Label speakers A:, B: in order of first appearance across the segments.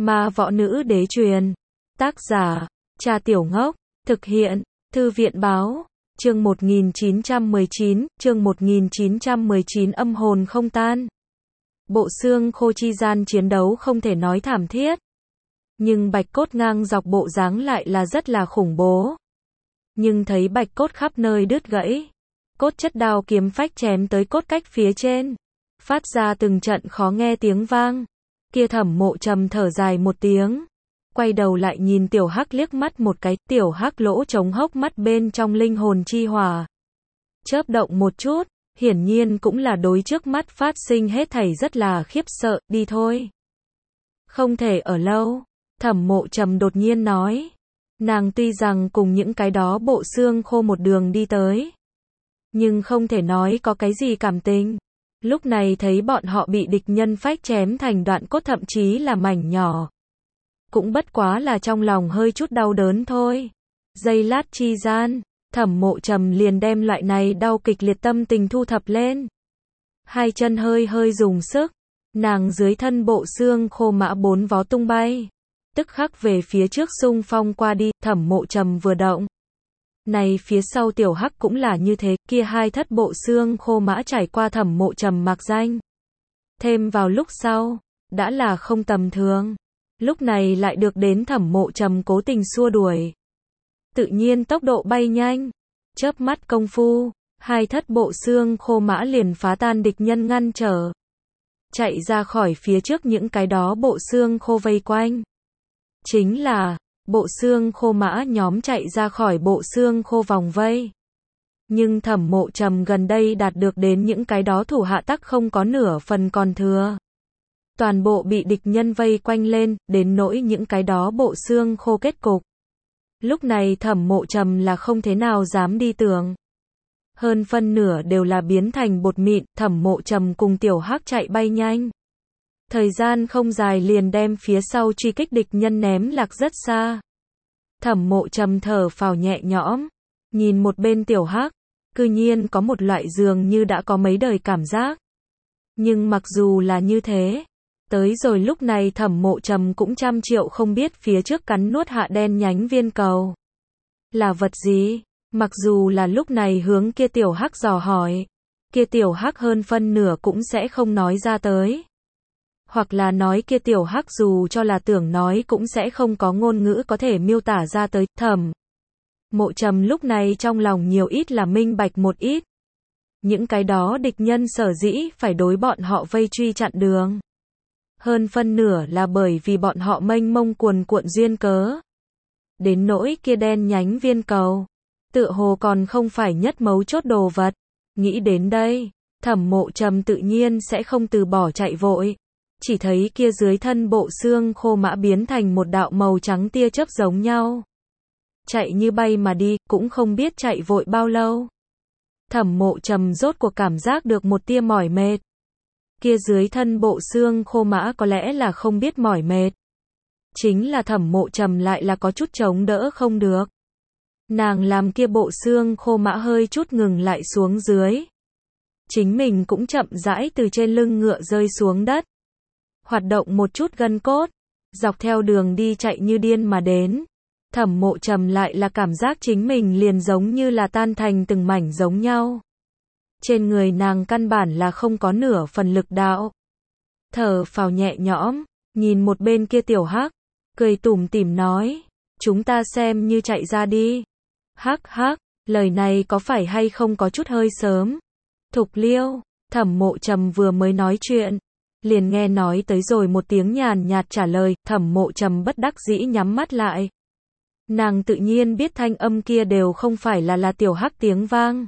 A: Ma võ nữ đế truyền. Tác giả, Trà Tiểu Ngốc. Thực hiện, Thư viện báo. Chương 1919, âm hồn không tan. Bộ xương khô chi gian chiến đấu không thể nói thảm thiết. Nhưng bạch cốt ngang dọc bộ dáng lại là rất là khủng bố. Nhưng thấy bạch cốt khắp nơi đứt gãy. Cốt chất đao kiếm phách chém tới cốt cách phía trên. Phát ra từng trận khó nghe tiếng vang. Kia Thẩm Mộ Trầm thở dài một tiếng. Quay đầu lại nhìn Tiểu Hắc liếc mắt một cái. Tiểu Hắc lỗ trống hốc mắt bên trong linh hồn chi hỏa chớp động một chút. Hiển nhiên cũng là đối trước mắt phát sinh hết thảy rất là khiếp sợ. Đi thôi. Không thể ở lâu. Thẩm Mộ Trầm đột nhiên nói. Nàng tuy rằng cùng những cái đó bộ xương khô một đường đi tới, nhưng không thể nói có cái gì cảm tình. Lúc này thấy bọn họ bị địch nhân phách chém thành đoạn cốt thậm chí là mảnh nhỏ. Cũng bất quá là trong lòng hơi chút đau đớn thôi. Giây lát chi gian, Thẩm Mộ Trầm liền đem loại này đau kịch liệt tâm tình thu thập lên. Hai chân hơi hơi dùng sức, nàng dưới thân bộ xương khô mã bốn vó tung bay. Tức khắc về phía trước xung phong qua đi. Thẩm Mộ Trầm vừa động, này phía sau Tiểu Hắc cũng là như thế. Kia hai thất bộ xương khô mã trải qua Thẩm Mộ Trầm mặc danh, thêm vào lúc sau, đã là không tầm thường. Lúc này lại được đến Thẩm Mộ Trầm cố tình xua đuổi. Tự nhiên tốc độ bay nhanh, chớp mắt công phu, hai thất bộ xương khô mã liền phá tan địch nhân ngăn trở, chạy ra khỏi phía trước những cái đó bộ xương khô vây quanh. Chính là, bộ xương khô mã nhóm chạy ra khỏi bộ xương khô vòng vây. Nhưng Thẩm Mộ Trầm gần đây đạt được đến những cái đó thủ hạ tắc không có nửa phần còn thừa. Toàn bộ bị địch nhân vây quanh lên, đến nỗi những cái đó bộ xương khô kết cục. Lúc này Thẩm Mộ Trầm là không thế nào dám đi tưởng. Hơn phân nửa đều là biến thành bột mịn. Thẩm Mộ Trầm cùng Tiểu Hắc chạy bay nhanh. Thời gian không dài liền đem phía sau truy kích địch nhân ném lạc rất xa. Thẩm Mộ Trầm thở phào nhẹ nhõm, nhìn một bên Tiểu Hắc, cư nhiên có một loại dường như đã có mấy đời cảm giác. Nhưng mặc dù là như thế, tới rồi lúc này Thẩm Mộ Trầm cũng trăm triệu không biết phía trước cắn nuốt hạ đen nhánh viên cầu là vật gì. Mặc dù là lúc này hướng kia Tiểu Hắc dò hỏi, kia Tiểu Hắc hơn phân nửa cũng sẽ không nói ra tới. Hoặc là nói kia Tiểu Hắc dù cho là tưởng nói cũng sẽ không có ngôn ngữ có thể miêu tả ra tới. Thẩm Mộ Trầm lúc này trong lòng nhiều ít là minh bạch một ít. Những cái đó địch nhân sở dĩ phải đối bọn họ vây truy chặn đường. Hơn phân nửa là bởi vì bọn họ mênh mông cuồn cuộn duyên cớ. Đến nỗi kia đen nhánh viên cầu, tựa hồ còn không phải nhất mấu chốt đồ vật. Nghĩ đến đây, Thẩm Mộ Trầm tự nhiên sẽ không từ bỏ chạy vội. Chỉ thấy kia dưới thân bộ xương khô mã biến thành một đạo màu trắng tia chớp giống nhau. Chạy như bay mà đi, cũng không biết chạy vội bao lâu. Thẩm Mộ Trầm rốt cuộc cảm giác được một tia mỏi mệt. Kia dưới thân bộ xương khô mã có lẽ là không biết mỏi mệt. Chính là Thẩm Mộ Trầm lại là có chút chống đỡ không được. Nàng làm kia bộ xương khô mã hơi chút ngừng lại xuống dưới. Chính mình cũng chậm rãi từ trên lưng ngựa rơi xuống đất. Hoạt động một chút gân cốt, dọc theo đường đi chạy như điên mà đến. Thẩm Mộ Trầm lại là cảm giác chính mình liền giống như là tan thành từng mảnh giống nhau. Trên người nàng căn bản là không có nửa phần lực đạo. Thở phào nhẹ nhõm, nhìn một bên kia Tiểu Hắc, cười tủm tỉm nói, chúng ta xem như chạy ra đi. Hắc hắc, lời này có phải hay không có chút hơi sớm. Thục Liêu, Thẩm Mộ Trầm vừa mới nói chuyện, liền nghe nói tới rồi một tiếng nhàn nhạt trả lời. Thẩm Mộ Trầm bất đắc dĩ nhắm mắt lại. Nàng tự nhiên biết thanh âm kia đều không phải là Tiểu Hắc tiếng vang.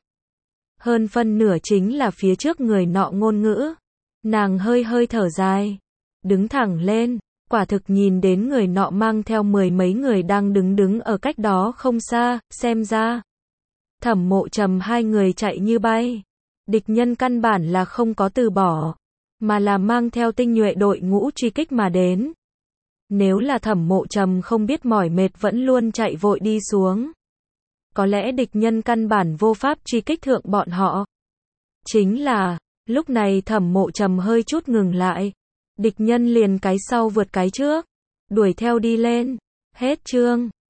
A: Hơn phân nửa chính là phía trước người nọ ngôn ngữ. Nàng hơi hơi thở dài, đứng thẳng lên, quả thực nhìn đến người nọ mang theo mười mấy người đang đứng ở cách đó không xa. Xem ra Thẩm Mộ Trầm hai người chạy như bay. Địch nhân căn bản là không có từ bỏ, mà là mang theo tinh nhuệ đội ngũ truy kích mà đến. Nếu là Thẩm Mộ Trầm không biết mỏi mệt vẫn luôn chạy vội đi xuống, có lẽ địch nhân căn bản vô pháp truy kích thượng bọn họ. Chính là, lúc này Thẩm Mộ Trầm hơi chút ngừng lại. Địch nhân liền cái sau vượt cái trước. Đuổi theo đi lên. Hết chương.